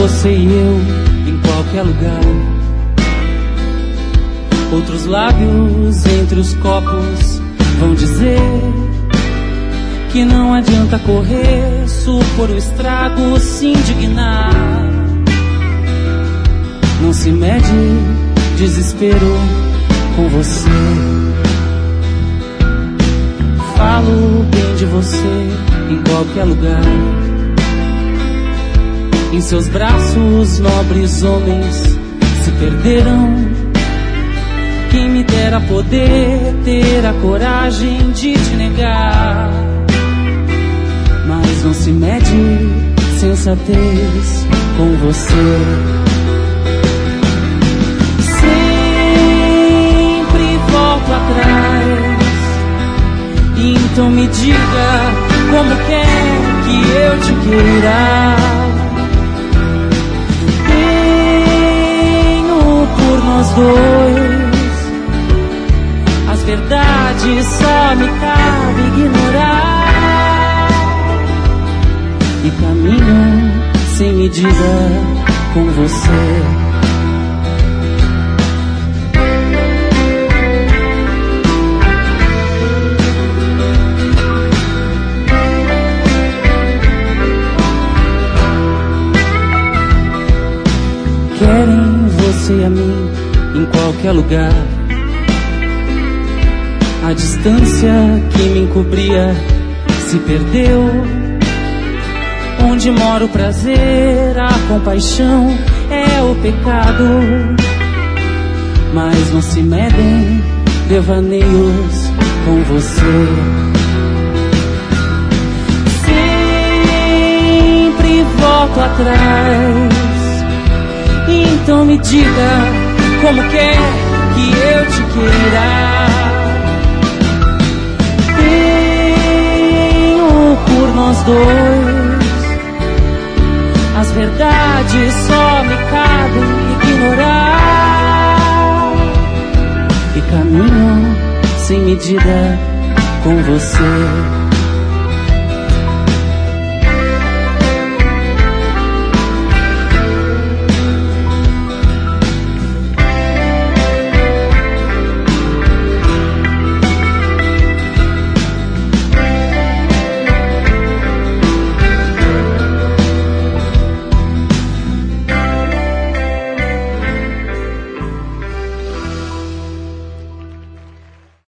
você e eu em qualquer lugar. Outros lábios entre os copos vão dizer que não adianta correr, supor o estrago, se indignar. Não se mede desespero com você. Falo bem de você em qualquer lugar. Em seus braços nobres homens se perderam. Quem me dera poder ter a coragem de te negar. Mas não se mede sensatez com você. Sempre volto atrás. Então me diga como quer que eu te queira. Tenho por nós dois. As verdades só me cabe ignorar. E caminho sem medida com você. Querem você e a mim em qualquer lugar. A distância que me encobria se perdeu. Onde mora o prazer, a compaixão é o pecado. Mas não se medem devaneios com você. Sempre volto atrás. Então me diga como quer que eu te queira. Tenho por nós dois. As verdades só me cabem ignorar. E caminho sem medida com você.